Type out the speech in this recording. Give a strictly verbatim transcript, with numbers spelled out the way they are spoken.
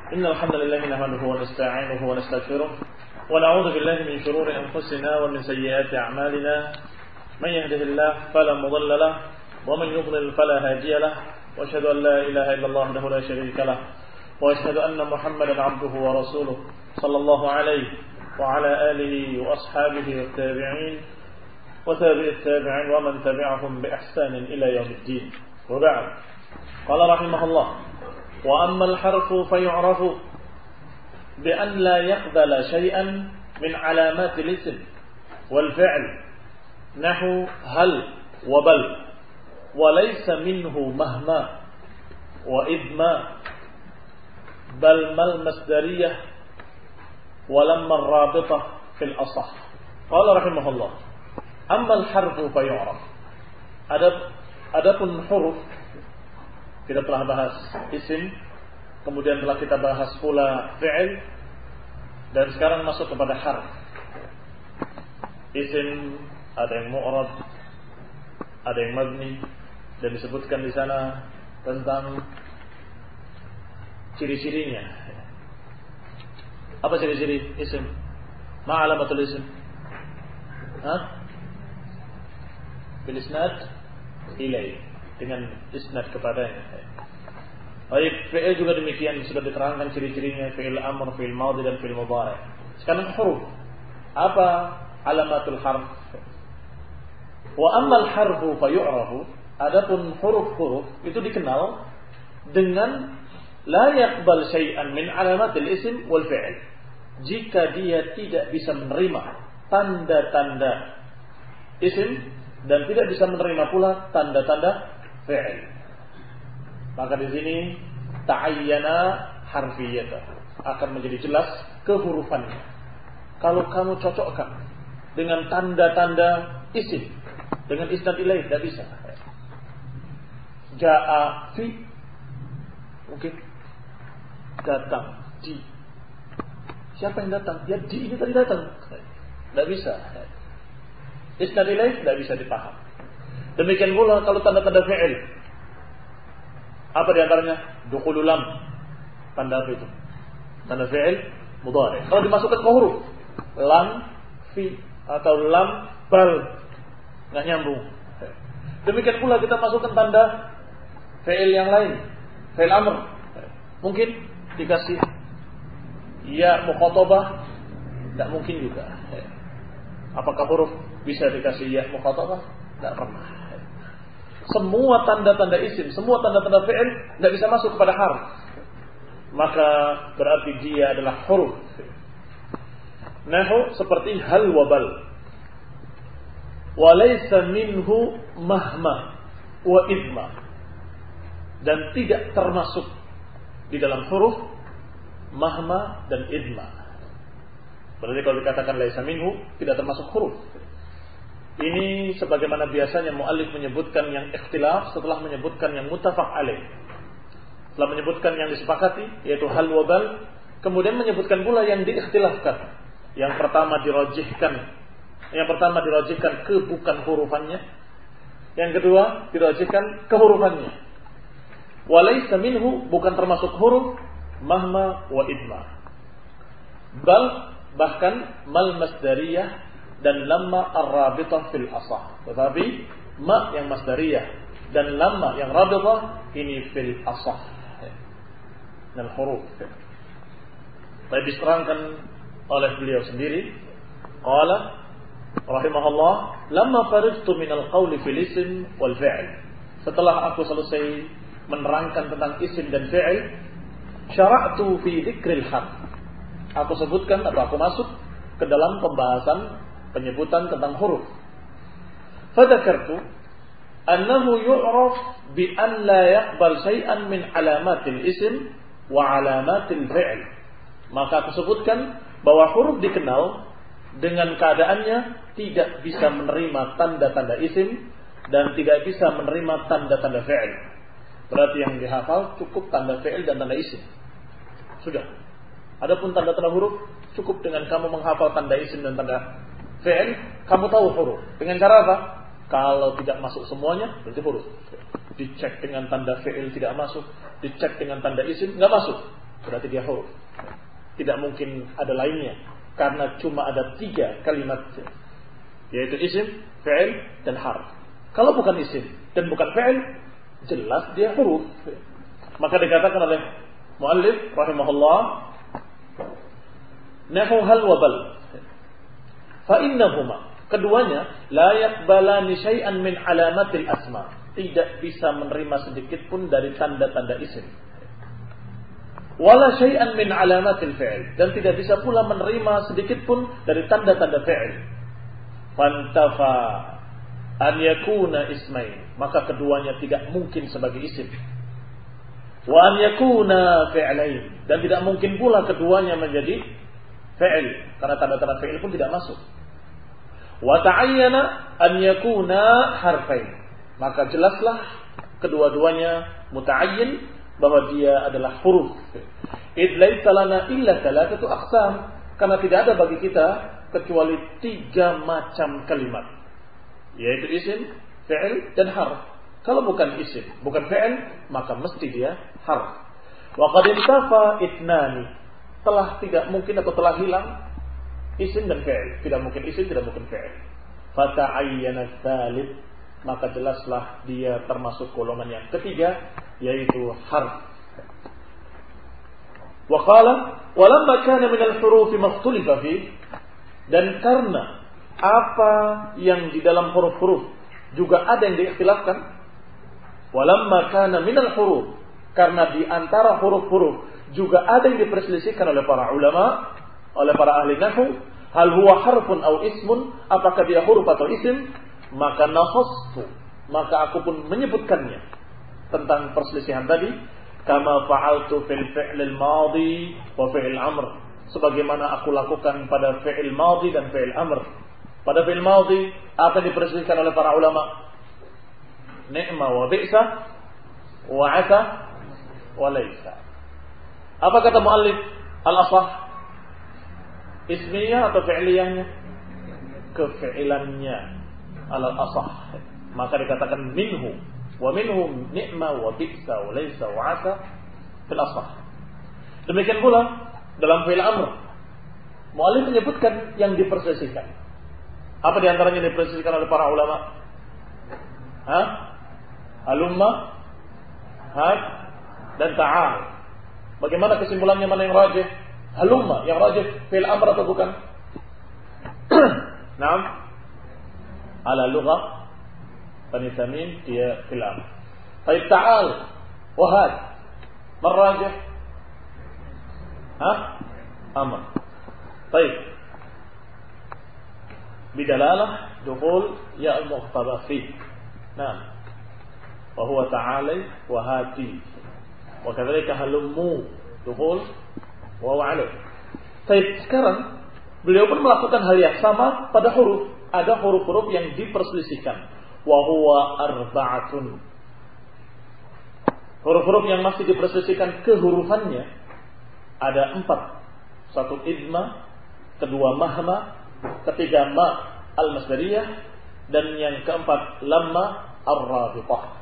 إن الحمد لله نحمده ونستعينه ونستغفره ونعوذ بالله من شرور أنفسنا ومن سيئات أعمالنا من يهده الله فلا مضل له ومن يضلل فلا هادي له وأشهد أن لا إله إلا الله وحده لا شريك له وأشهد أن محمدا عبده ورسوله صلى الله عليه وعلى آله وأصحابه والتابعين وتابع التابعين ومن تبعهم بإحسان إلى يوم الدين. وبعد، قال رحمه الله: وأما الحرف فيعرف بأن لا يقبل شيئا من علامات الاسم والفعل نحو هل وبل، وليس منه مهما وإذما بل ما المصدرية ولما الرابطة في الأصح. قال رحمه الله: أما الحرف فيعرف. Adapun huruf, kita telah bahas isim, kemudian telah kita bahas pula fi'il, dan sekarang masuk kepada harf. Isim ada yang mu'rab, ada yang mabni, dan disebutkan di sana tentang ciri-cirinya. Apa ciri-ciri isim? Ma alamatul isim? Hah? Bil isnad ilai, dengan isnad kepadanya. Baik, fi'il juga demikian, sudah diterangkan ciri-cirinya, fi'il amr, fi'il madhi dan fi'il mudhari'. Sekarang huruf. Apa alamatul harf? Wa ammal harfu fa yu'rafu. Adapun huruf-huruf itu dikenal dengan la yaqbal syai'an min alamatil ism wal fi'il. Jika dia tidak bisa menerima tanda-tanda isim dan tidak bisa menerima pula tanda-tanda fi'il, maka di sini ta'ayyana harfiyata, akan menjadi jelas kehurufannya. Kalau kamu cocokkan dengan tanda-tanda isim, dengan isnad ilaih, tidak bisa. Ja'a fi, mungkin datang di. Siapa yang datang? Ya di ini tadi datang. Tidak bisa. Isnad ilaih tidak bisa dipaham. Demikian pula kalau tanda-tanda fi'il. Apa di antaranya? Dukhulul lam. Tanda apa itu? Tanda fi'il mudhari'. Kalau dimasukkan ke huruf, lam fi atau lam bal, enggak nyambung. Demikian pula kita masukkan tanda fi'il yang lain, fi'il amr. Mungkin dikasih ya mukhatabah, tidak mungkin juga. Apakah huruf bisa dikasih ya mukhatabah? Tidak pernah. Semua tanda-tanda isim, semua tanda-tanda fi'il tidak bisa masuk kepada harf. Maka berarti dia adalah huruf. Nahu seperti hal wa bal. Wa laysa minhu mahma wa idma. Dan tidak termasuk di dalam huruf mahma dan idma. Berarti kalau dikatakan laisa minhu, tidak termasuk huruf. Ini sebagaimana biasanya muallif menyebutkan yang ikhtilaf setelah menyebutkan yang muttafaq alaih. Setelah menyebutkan yang disepakati, yaitu hal wa bal, kemudian menyebutkan pula yang diikhtilafkan. Yang pertama dirajihkan, yang pertama dirajihkan ke bukan hurufannya. Yang kedua dirajihkan ke hurufannya. Wa laisa minhu, bukan termasuk huruf mahma wa idma. Bal, bahkan mal masdariyah dan lamma ar-rabithah fil asah. Tetapi ma yang masdariyah dan lamma yang rabithah ini fil asah. Dan huruf. Baik, diterangkan oleh beliau sendiri. Qala rahimahullah, lamma faridtu min al-qawli fil ism wal fi'l. Setelah aku selesai menerangkan tentang isim dan fi'il, syara'tu fi dzikril harf. Aku sebutkan atau aku masuk ke dalam pembahasan penyebutan tentang huruf. Fadzakartu annahu yu'raf bi an la yaqbal syai'an min alamatil ism wa alamatil fi'l. Maka aku sebutkan bahwa huruf dikenal dengan keadaannya tidak bisa menerima tanda-tanda isim dan tidak bisa menerima tanda-tanda fi'il. Berarti yang dihafal cukup tanda fi'il dan tanda isim. Sudah. Adapun tanda-tanda huruf cukup dengan kamu menghafal tanda isim dan tanda fi'il, kamu tahu huruf. Dengan cara apa? Kalau tidak masuk semuanya, berarti huruf. Dicek dengan tanda fi'il tidak masuk, dicek dengan tanda isim nggak masuk. berarti dia huruf. Tidak mungkin ada lainnya, karena cuma ada tiga kalimat, yaitu isim, fi'il, dan harf. Kalau bukan isim dan bukan fi'il, jelas dia huruf. Maka dikatakan oleh muallif rahimahullah, nahu hal wa bal, fa innahuma, keduanya la yaqbalani syai'an min alamatil asma, tidak bisa menerima sedikit pun dari tanda-tanda isim. Wala syai'an min alamatil fi'il, dan tidak bisa pula menerima sedikit pun dari tanda-tanda fi'il. Fantafa an yakuna ismain, maka keduanya tidak mungkin sebagai isim. Wa an yakuna fi'lain, dan tidak mungkin pula keduanya menjadi fi'il, karena tanda-tanda fi'il pun tidak masuk. Wa ta'ayyana an yakuna harfain, maka jelaslah kedua-duanya muta'ayyin bahwa dia adalah huruf. Id laisa lana illa thalathatu aqsam, karena tidak ada bagi kita kecuali tiga macam kalimat, yaitu isim, fi'il, dan harf. Kalau bukan isim, bukan fi'il, maka mesti dia harf. Wa qad intafa itnani, telah tidak mungkin atau telah hilang isim dan fi'il. Tidak mungkin isim, tidak mungkin fi'il. Fata'ayyana tsalits, maka jelaslah dia termasuk golongan yang ketiga, yaitu harf. Wa qala walamma kana min al-huruf makhtulifa fi, dan karena apa yang di dalam huruf-huruf juga ada yang diikhtilafkan. Walamma kana min al-huruf, karena di antara huruf-huruf juga ada yang diperselisihkan oleh para ulama, oleh para ahli nahwu, hal huwa harfun aw ismun, apakah dia huruf atau isim, maka nafastu, maka aku pun menyebutkannya tentang perselisihan tadi, kama fa'altu fil fi'lil madhi wa fi'il amr, sebagaimana aku lakukan pada fi'il madhi dan fi'il amr. Pada fi'il madhi apa yang diperselisihkan oleh para ulama? Ni'ma wa bi'sa wa 'asa wa laysa. Apa kata muallif? Al-asah ismiyah atau fi'liyahnya? Kefi'ilannya al-asah. Maka dikatakan minhu wa minhu ni'ma wa bi'sa wa laysa wa 'asa fil asah. Demikian pula dalam fi'il amr, muallif menyebutkan yang diperselisihkan. Apa di antaranya yang diperselisihkan oleh para ulama? Hah? Halumma, had, dan ta'al. Bagaimana kesimpulannya, mana yang rajih? Halumma yang rajih fi'il amr atau bukan? Naam. Ala lughah Bani Tamim dia fi'il amr. Baik, ta'al wa had, man rajih? Hah? Amr. Baik. Bidalalah dukhul ya al-muqtada fi. Nah. Wa huwa ta'ali wa hati. Wa kadzalika halummu dukhul wa wa'ala. Baik, sekarang beliau pun melakukan hal yang sama pada huruf. Ada huruf-huruf yang diperselisihkan. Wa huwa arba'atun. Huruf-huruf yang masih diperselisihkan kehurufannya ada empat. Satu idma, kedua mahma, ketiga ma al-masdariyah, dan yang keempat lamma ar-rabitah.